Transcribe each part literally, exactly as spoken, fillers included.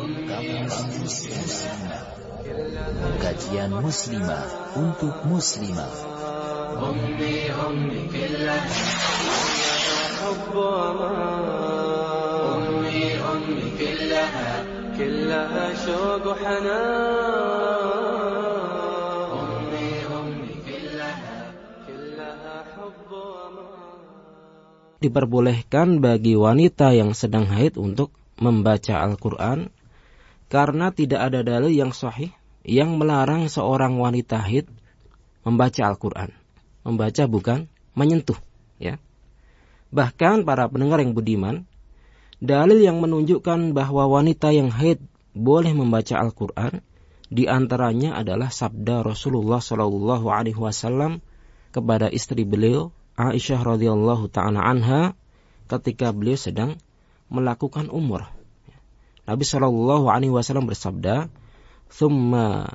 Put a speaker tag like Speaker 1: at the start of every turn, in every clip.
Speaker 1: Kajian muslimah untuk muslimah.
Speaker 2: أمي أمي كلها حب وأمان أمي أمي كلها كلها شوق وحنان أمي أمي كلها كلها حب وأمان.
Speaker 3: Diperbolehkan bagi wanita yang sedang haid untuk membaca Al-Quran karena tidak ada dalil yang sahih yang melarang seorang wanita haid membaca Al-Quran. Membaca bukan menyentuh, ya. Bahkan para pendengar yang budiman, dalil yang menunjukkan bahwa wanita yang haid boleh membaca Al-Quran, di antaranya adalah sabda Rasulullah Shallallahu Alaihi Wasallam kepada istri beliau Aisyah radhiyallahu taala anha ketika beliau sedang melakukan umrah. Nabi Shallallahu Alaihi Wasallam bersabda, "Thumma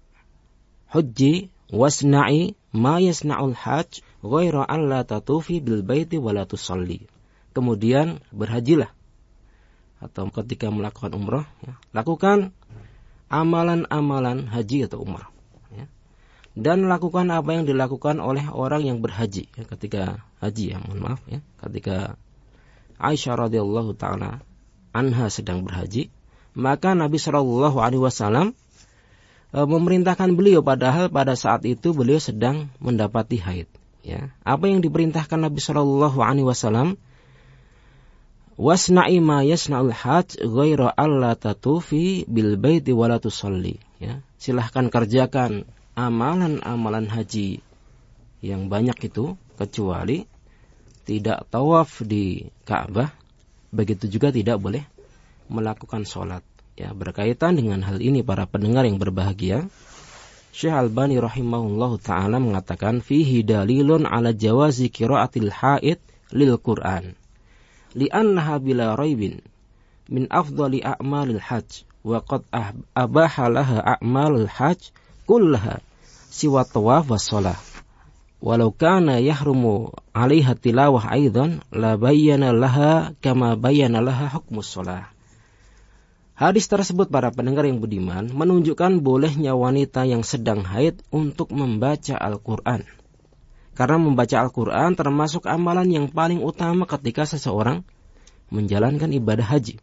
Speaker 3: hujji wasna'i ma yasna'ul hajj ghaira an la tatufi bil baiti wa la tusalli." Kemudian berhajilah, atau ketika melakukan umrah, ya, lakukan amalan-amalan haji atau umrah, ya. Dan lakukan apa yang dilakukan oleh orang yang berhaji, ya, ketika haji, ya, mohon maaf, ya, ketika Aisyah radhiyallahu taala anha sedang berhaji, maka Nabi Shallallahu Alaihi Wasallam memerintahkan beliau, padahal pada saat itu beliau sedang mendapati haid, ya. Apa yang diperintahkan Nabi Shallallahu Alaihi Wasallam? Wasna'i ma yasna'ul hajj ghaira alla tatufi bil baiti wa la tusalli, ya. Silahkan kerjakan amalan-amalan haji yang banyak itu, kecuali tidak tawaf di Ka'bah, begitu juga tidak boleh melakukan sholat. Ya, berkaitan dengan hal ini para pendengar yang berbahagia, Syekh Albani rahimahullahu taala mengatakan fihi dalilun ala jawazi qiraatil haid lil Qur'an li'annaha bila raibin min afdali a'malil hajj wa qad abaha laha a'malul hajj kullaha siwa tawaf was shalah walau kana yahrumu 'alaiha tilawah aidan la bayyana laha kama bayyana laha hukmus shalah. Hadis tersebut para pendengar yang budiman menunjukkan bolehnya wanita yang sedang haid untuk membaca Al-Quran. Karena membaca Al-Quran termasuk amalan yang paling utama ketika seseorang menjalankan ibadah haji.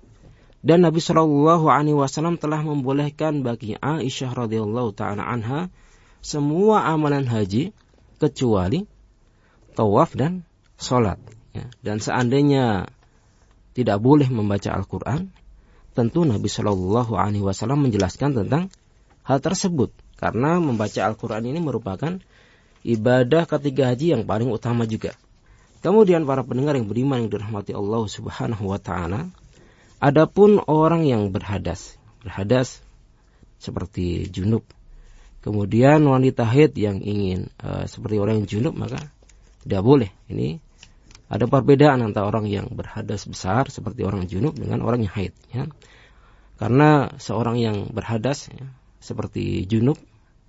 Speaker 3: Dan Nabi Shallallahu Alaihi Wasallam telah membolehkan bagi Aisyah radhiyallahu taala anha semua amalan haji kecuali tawaf dan sholat. Ya. Dan seandainya tidak boleh membaca Al-Quran, tentu Nabi Shallallahu Alaihi Wasallam menjelaskan tentang hal tersebut, karena membaca Al-Quran ini merupakan ibadah ketiga haji yang paling utama juga. Kemudian para pendengar yang beriman yang dirahmati Allah Subhanahu Wa Taala, adapun orang yang berhadas, berhadas seperti junub, kemudian wanita haid yang ingin uh, seperti orang yang junub, maka tidak boleh. Ini ada perbedaan antara orang yang berhadas besar seperti orang junub dengan orang yang haid, ya. Karena seorang yang berhadas, ya, seperti junub,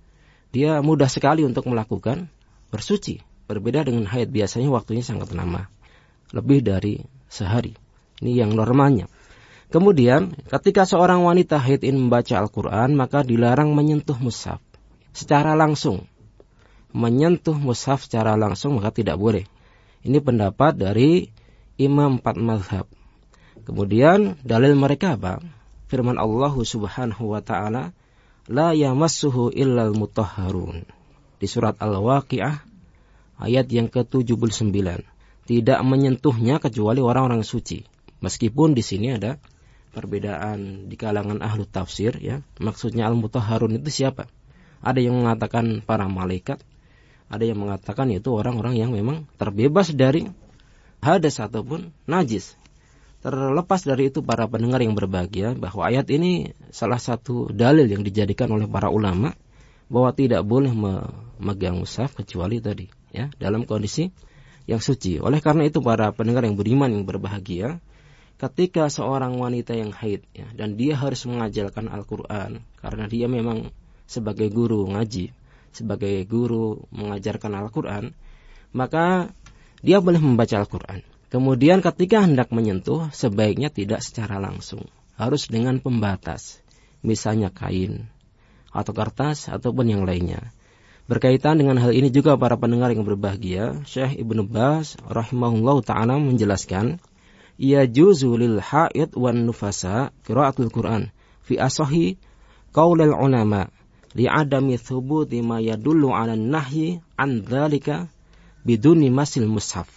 Speaker 3: dia mudah sekali untuk melakukan bersuci. Berbeda dengan haid, biasanya waktunya sangat lama, lebih dari sehari. Ini yang normalnya. Kemudian ketika seorang wanita haid ini membaca Al-Quran, maka dilarang menyentuh mushaf secara langsung. Menyentuh mushaf secara langsung maka tidak boleh. Ini pendapat dari imam empat mazhab. Kemudian dalil mereka apa? Firman Allah Subhanahu wa taala, la yamassuhu illal mutahharun. Di surat Al-Waqiah ayat yang ke tujuh puluh sembilan. Tidak menyentuhnya kecuali orang-orang suci. Meskipun di sini ada perbedaan di kalangan ahlu tafsir, ya. Maksudnya al-mutahharun itu siapa? Ada yang mengatakan para malaikat, ada yang mengatakan itu orang-orang yang memang terbebas dari hadas ataupun najis. Terlepas dari itu para pendengar yang berbahagia, bahwa ayat ini salah satu dalil yang dijadikan oleh para ulama bahwa tidak boleh memegang mushaf kecuali tadi, ya, dalam kondisi yang suci. Oleh karena itu para pendengar yang beriman yang berbahagia, ketika seorang wanita yang haid, ya, dan dia harus mengajarkan Al-Quran karena dia memang sebagai guru ngaji, sebagai guru mengajarkan Al-Quran, maka dia boleh membaca Al-Quran. Kemudian ketika hendak menyentuh, sebaiknya tidak secara langsung. harus dengan pembatas, misalnya kain atau kertas ataupun yang lainnya. Berkaitan dengan hal ini juga para pendengar yang berbahagia, Syekh Ibnu Baz rahimahullahu ta'ala menjelaskan, ya juzu lil haid wan nufasa qiraatul Qur'an fi asahi qaulil ulama li'adami thubuti ma yadullu 'ala nahyi an dzalika biduni masil mushaf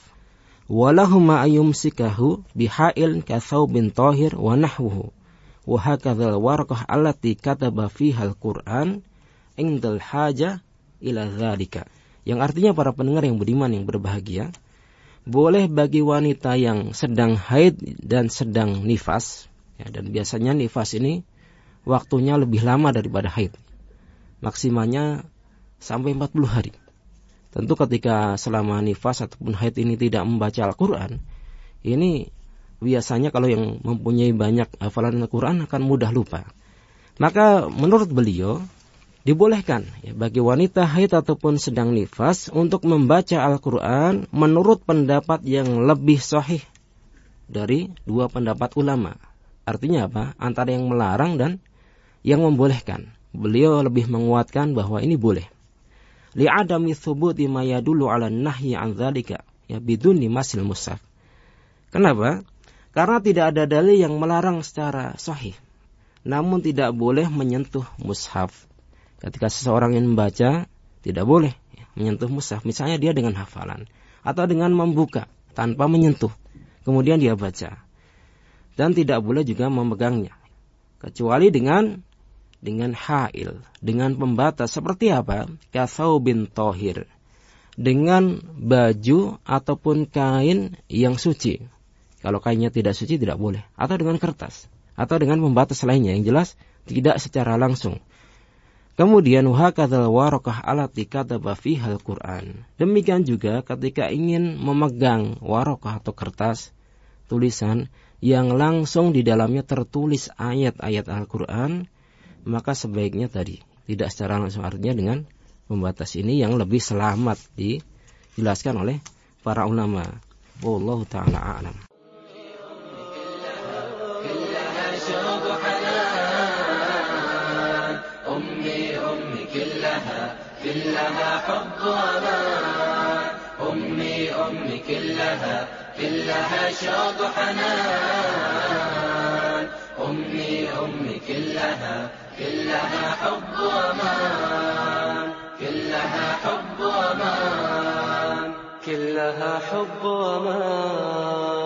Speaker 3: walahuma ayyumsikahu bihail ka thawbin tahir wa nahwuhu wa hakadzal warqah allati kataba fiha al-Qur'an indal haja ila dzalika. Yang artinya para pendengar yang beriman yang berbahagia, boleh bagi wanita yang sedang haid dan sedang nifas, ya, dan biasanya nifas ini waktunya lebih lama daripada haid, maksimalnya sampai empat puluh hari. Tentu ketika selama nifas ataupun haid ini tidak membaca Al-Quran, ini biasanya kalau yang mempunyai banyak hafalan Al-Quran akan mudah lupa. Maka menurut beliau dibolehkan ya, bagi wanita haid ataupun sedang nifas untuk membaca Al-Quran menurut pendapat yang lebih sahih dari dua pendapat ulama. Artinya apa? Antara yang melarang dan yang membolehkan. Beliau lebih menguatkan bahwa ini boleh. Li'adami thubuti ma yadullu 'ala nahyi 'an dzalika ya biduni masil mushaf. Kenapa? Karena tidak ada dalil yang melarang secara sahih. Namun tidak boleh menyentuh mushaf. Ketika seseorang yang membaca, tidak boleh ya, menyentuh mushaf. Misalnya dia dengan hafalan atau dengan membuka tanpa menyentuh, kemudian dia baca. Dan tidak boleh juga memegangnya, kecuali dengan dengan hail, dengan pembatas. Seperti apa? Katsaubin thahir, dengan baju ataupun kain yang suci. Kalau kainnya tidak suci tidak boleh. Atau dengan kertas, atau dengan pembatas lainnya yang jelas tidak secara langsung. Kemudian wahakadzal waraqah allati kataba fiha al-Qur'an. Demikian juga ketika ingin memegang waraqah atau kertas tulisan yang langsung di dalamnya tertulis ayat-ayat Al-Qur'an, maka sebaiknya tadi tidak secara langsung, artinya dengan pembatas ini yang lebih selamat dijelaskan oleh para ulama. Wallahu ta'ala a'lam.
Speaker 2: كلها حب وأمان أمي أمي كلها كلها شوق حنان أمي أمي كلها كلها حب وأمان كلها حب وأمان كلها حب وأمان